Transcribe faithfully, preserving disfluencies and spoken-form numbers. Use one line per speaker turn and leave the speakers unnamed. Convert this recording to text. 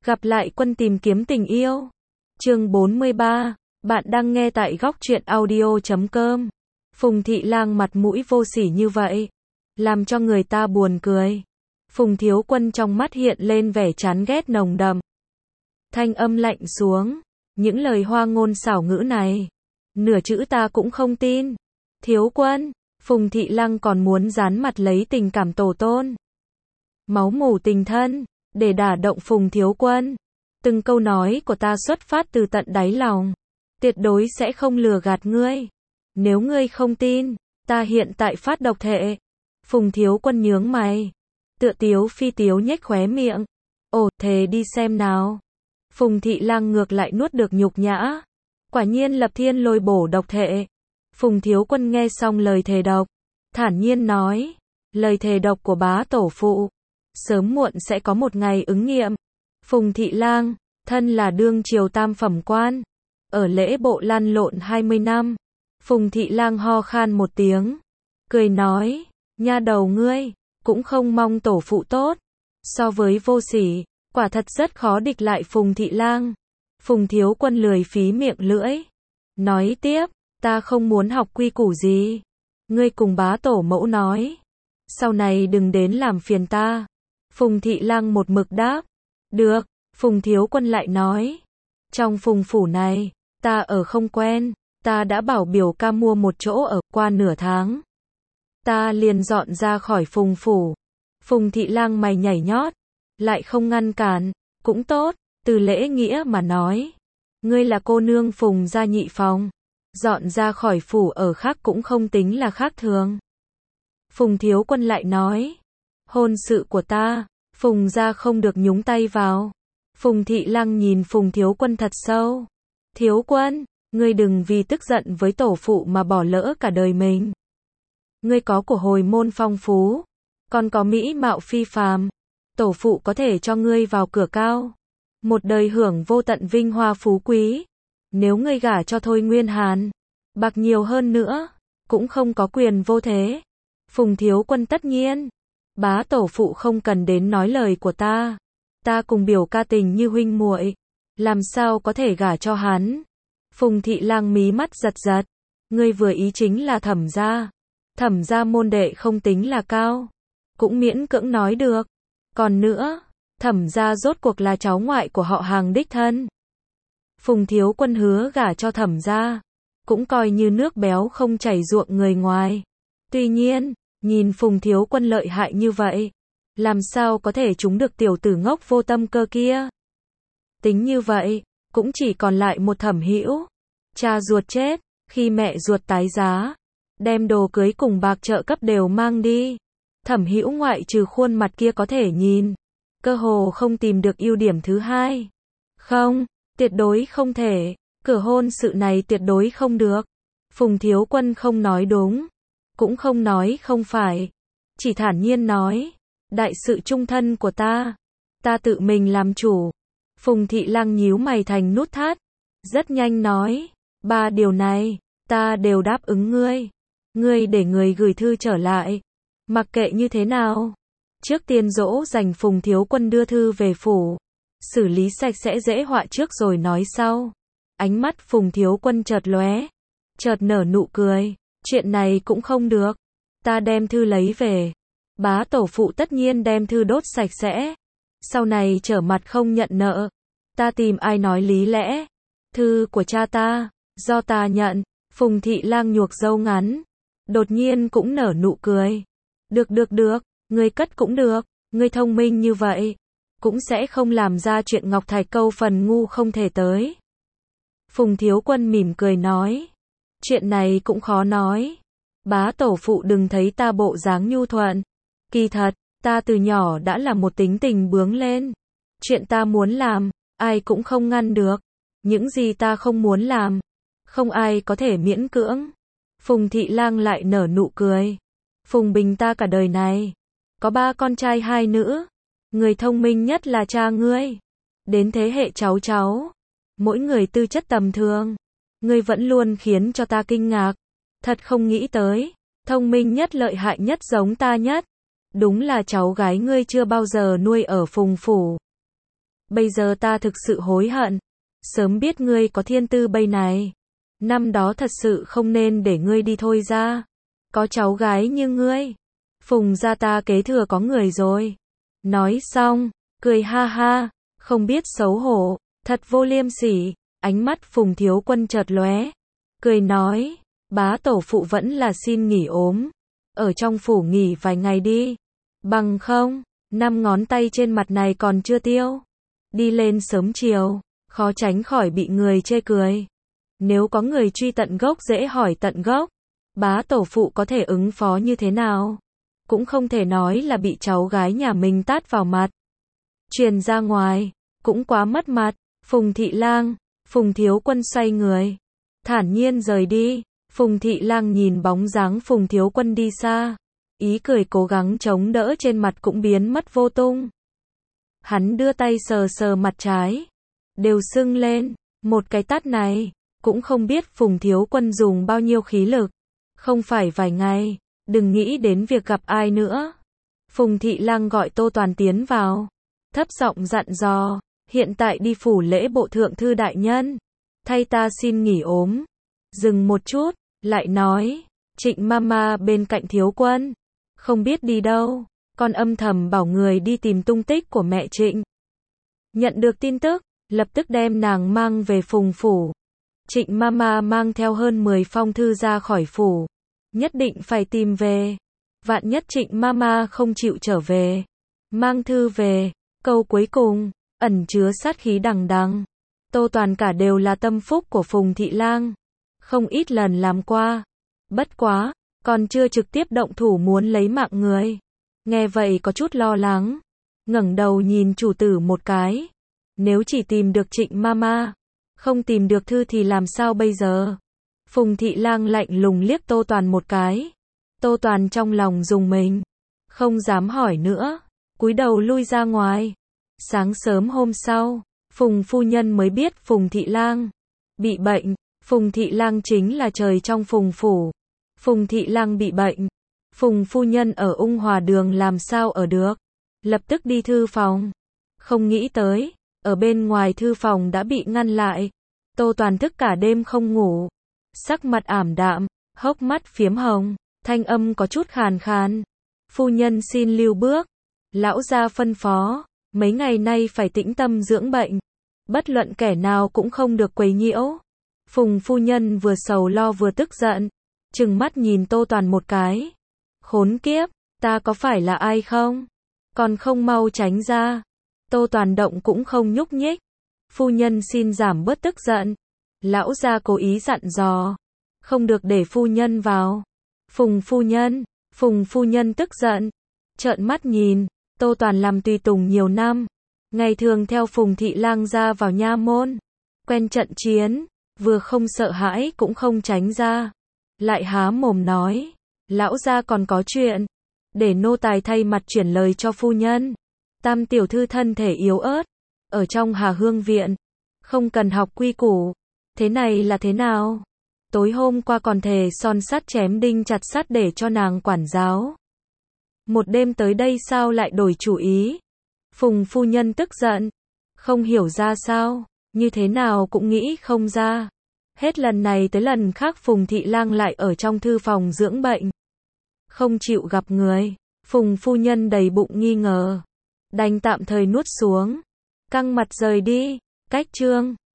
Gặp lại quân tìm kiếm tình yêu. Chương bốn mươi ba, bạn đang nghe tại góc truyện audio chấm com. Phùng Thị Lang mặt mũi vô sỉ như vậy, làm cho người ta buồn cười. Phùng Thiếu Quân trong mắt hiện lên vẻ chán ghét nồng đậm. Thanh âm lạnh xuống, những lời hoa ngôn xảo ngữ này, nửa chữ ta cũng không tin. Thiếu Quân, Phùng Thị Lang còn muốn dán mặt lấy tình cảm tổ tôn. Máu mủ tình thân, để đả động Phùng Thiếu Quân. Từng câu nói của ta xuất phát từ tận đáy lòng, tuyệt đối sẽ không lừa gạt ngươi. Nếu ngươi không tin, ta hiện tại phát độc thệ. Phùng Thiếu Quân nhướng mày, tựa tiếu phi tiếu nhếch khóe miệng. Ồ, thề đi xem nào. Phùng Thị Lang ngược lại nuốt được nhục nhã. Quả nhiên lập thiên lôi bổ độc thệ. Phùng Thiếu Quân nghe xong lời thề độc, thản nhiên nói, lời thề độc của bá tổ phụ, sớm muộn sẽ có một ngày ứng nghiệm. Phùng Thị Lang, thân là đương triều tam phẩm quan, ở lễ bộ lăn lộn hai mươi năm. Phùng Thị Lang ho khan một tiếng, cười nói, nha đầu ngươi, cũng không mong tổ phụ tốt. So với vô sỉ, quả thật rất khó địch lại Phùng Thị Lang. Phùng Thiếu Quân lười phí miệng lưỡi, nói tiếp, ta không muốn học quy củ gì. Ngươi cùng bá tổ mẫu nói, sau này đừng đến làm phiền ta. Phùng Thị Lang một mực đáp, được. Phùng Thiếu Quân lại nói, trong phùng phủ này, ta ở không quen, ta đã bảo biểu ca mua một chỗ ở, qua nửa tháng, ta liền dọn ra khỏi phùng phủ. Phùng Thị Lang mày nhảy nhót, lại không ngăn cản, cũng tốt, từ lễ nghĩa mà nói, ngươi là cô nương Phùng gia nhị phòng, dọn ra khỏi phủ ở khác cũng không tính là khác thường. Phùng Thiếu Quân lại nói, hôn sự của ta, Phùng gia không được nhúng tay vào. Phùng Thị Lang nhìn Phùng Thiếu Quân thật sâu. Thiếu Quân, ngươi đừng vì tức giận với tổ phụ mà bỏ lỡ cả đời mình. Ngươi có của hồi môn phong phú, còn có mỹ mạo phi phàm. Tổ phụ có thể cho ngươi vào cửa cao, một đời hưởng vô tận vinh hoa phú quý. Nếu ngươi gả cho Thôi Nguyên Hàn, bạc nhiều hơn nữa, cũng không có quyền vô thế. Phùng Thiếu Quân tất nhiên, bá tổ phụ không cần đến nói lời của ta. Ta cùng biểu ca tình như huynh muội, làm sao có thể gả cho hắn. Phùng Thị Lang mí mắt giật giật, ngươi vừa ý chính là Thẩm gia. Thẩm gia môn đệ không tính là cao, cũng miễn cưỡng nói được. Còn nữa, Thẩm gia rốt cuộc là cháu ngoại của họ hàng đích thân. Phùng Thiếu Quân hứa gả cho Thẩm gia, cũng coi như nước béo không chảy ruộng người ngoài. Tuy nhiên, nhìn Phùng Thiếu Quân lợi hại như vậy, làm sao có thể trúng được tiểu tử ngốc vô tâm cơ kia. Tính như vậy, cũng chỉ còn lại một Thẩm Hữu. Cha ruột chết, khi mẹ ruột tái giá, đem đồ cưới cùng bạc trợ cấp đều mang đi. Thẩm Hữu ngoại trừ khuôn mặt kia có thể nhìn, cơ hồ không tìm được ưu điểm thứ hai. Không, tuyệt đối không thể, cửa hôn sự này tuyệt đối không được. Phùng Thiếu Quân không nói đúng, cũng không nói không phải, chỉ thản nhiên nói, đại sự chung thân của ta, ta tự mình làm chủ. Phùng Thị Lang nhíu mày thành nút thắt, rất nhanh nói, ba điều này, ta đều đáp ứng ngươi. Ngươi để người gửi thư trở lại, mặc kệ như thế nào. Trước tiên dỗ dành Phùng Thiếu Quân đưa thư về phủ, xử lý sạch sẽ dễ họa trước rồi nói sau. Ánh mắt Phùng Thiếu Quân chợt lóe, chợt nở nụ cười, chuyện này cũng không được, ta đem thư lấy về. Bá tổ phụ tất nhiên đem thư đốt sạch sẽ. Sau này trở mặt không nhận nợ, ta tìm ai nói lý lẽ. Thư của cha ta, do ta nhận. Phùng Thị Lang nhuộc râu ngắn, đột nhiên cũng nở nụ cười. Được được được, ngươi cất cũng được, ngươi thông minh như vậy, cũng sẽ không làm ra chuyện Ngọc Thạch câu phần ngu không thể tới. Phùng Thiếu Quân mỉm cười nói, chuyện này cũng khó nói. Bá tổ phụ đừng thấy ta bộ dáng nhu thuận. Kỳ thật, ta từ nhỏ đã là một tính tình bướng lên. Chuyện ta muốn làm, ai cũng không ngăn được. Những gì ta không muốn làm, không ai có thể miễn cưỡng. Phùng Thị Lang lại nở nụ cười. Phùng Bình ta cả đời này, có ba con trai hai nữ. Người thông minh nhất là cha ngươi. Đến thế hệ cháu cháu, mỗi người tư chất tầm thường. Ngươi vẫn luôn khiến cho ta kinh ngạc. Thật không nghĩ tới, thông minh nhất lợi hại nhất giống ta nhất. Đúng là cháu gái ngươi chưa bao giờ nuôi ở phùng phủ. Bây giờ ta thực sự hối hận. Sớm biết ngươi có thiên tư bây này. Năm đó thật sự không nên để ngươi đi thôi ra. Có cháu gái như ngươi. Phùng gia ta kế thừa có người rồi. Nói xong, cười ha ha, không biết xấu hổ, thật vô liêm sỉ. Ánh mắt Phùng Thiếu Quân chợt lóe, cười nói, bá tổ phụ vẫn là xin nghỉ ốm. Ở trong phủ nghỉ vài ngày đi. Bằng không, năm ngón tay trên mặt này còn chưa tiêu. Đi lên sớm chiều, khó tránh khỏi bị người chê cười. Nếu có người truy tận gốc dễ hỏi tận gốc, bá tổ phụ có thể ứng phó như thế nào? Cũng không thể nói là bị cháu gái nhà mình tát vào mặt. Truyền ra ngoài, cũng quá mất mặt. Phùng Thị Lang, Phùng Thiếu Quân xoay người, thản nhiên rời đi. Phùng Thị Lang nhìn bóng dáng Phùng Thiếu Quân đi xa, ý cười cố gắng chống đỡ trên mặt cũng biến mất vô tung. Hắn đưa tay sờ sờ mặt trái, đều sưng lên, một cái tát này, cũng không biết Phùng Thiếu Quân dùng bao nhiêu khí lực. Không phải vài ngày, đừng nghĩ đến việc gặp ai nữa. Phùng Thị Lang gọi Tô Toàn tiến vào, thấp giọng dặn dò, hiện tại đi phủ lễ bộ thượng thư đại nhân, thay ta xin nghỉ ốm. Dừng một chút, lại nói, Trịnh Mama bên cạnh Thiếu Quân, không biết đi đâu, con âm thầm bảo người đi tìm tung tích của mẹ Trịnh. Nhận được tin tức, lập tức đem nàng mang về Phùng phủ. Trịnh Mama mang theo hơn mười phong thư ra khỏi phủ, nhất định phải tìm về. Vạn nhất Trịnh Mama không chịu trở về, mang thư về, câu cuối cùng ẩn chứa sát khí đằng đằng. Tô Toàn cả đều là tâm phúc của Phùng Thị Lang, không ít lần làm qua. Bất quá, còn chưa trực tiếp động thủ muốn lấy mạng người. Nghe vậy có chút lo lắng, ngẩng đầu nhìn chủ tử một cái. Nếu chỉ tìm được Trịnh Mama, không tìm được thư thì làm sao bây giờ? Phùng Thị Lang lạnh lùng liếc Tô Toàn một cái. Tô Toàn trong lòng rùng mình, không dám hỏi nữa, cúi đầu lui ra ngoài. Sáng sớm hôm sau, Phùng phu nhân mới biết Phùng Thị Lang bị bệnh. Phùng Thị Lang chính là trời trong Phùng phủ. Phùng Thị Lang bị bệnh, Phùng phu nhân ở Ung Hòa Đường làm sao ở được, lập tức đi thư phòng. Không nghĩ tới, ở bên ngoài thư phòng đã bị ngăn lại. Tô Toàn thức cả đêm không ngủ, sắc mặt ảm đạm, hốc mắt phiếm hồng, thanh âm có chút khàn khàn. Phu nhân xin lưu bước, lão gia phân phó, mấy ngày nay phải tĩnh tâm dưỡng bệnh, bất luận kẻ nào cũng không được quấy nhiễu. Phùng phu nhân vừa sầu lo vừa tức giận, trừng mắt nhìn Tô Toàn một cái. Khốn kiếp, ta có phải là ai không? Còn không mau tránh ra. Tô Toàn động cũng không nhúc nhích. Phu nhân xin giảm bớt tức giận. Lão gia cố ý dặn dò, không được để phu nhân vào. Phùng phu nhân, Phùng phu nhân tức giận, trợn mắt nhìn. Tô Toàn làm tùy tùng nhiều năm, ngày thường theo Phùng Thị Lang ra vào nha môn, quen trận chiến, vừa không sợ hãi cũng không tránh ra. Lại há mồm nói, lão gia còn có chuyện, để nô tài thay mặt chuyển lời cho phu nhân. Tam tiểu thư thân thể yếu ớt, ở trong Hà Hương viện, không cần học quy củ. Thế này là thế nào? Tối hôm qua còn thề son sắt chém đinh chặt sắt để cho nàng quản giáo. Một đêm tới đây sao lại đổi chủ ý? Phùng phu nhân tức giận, không hiểu ra sao, như thế nào cũng nghĩ không ra. Hết lần này tới lần khác Phùng Thị Lang lại ở trong thư phòng dưỡng bệnh, không chịu gặp người. Phùng phu nhân đầy bụng nghi ngờ, đành tạm thời nuốt xuống, căng mặt rời đi. Cách chương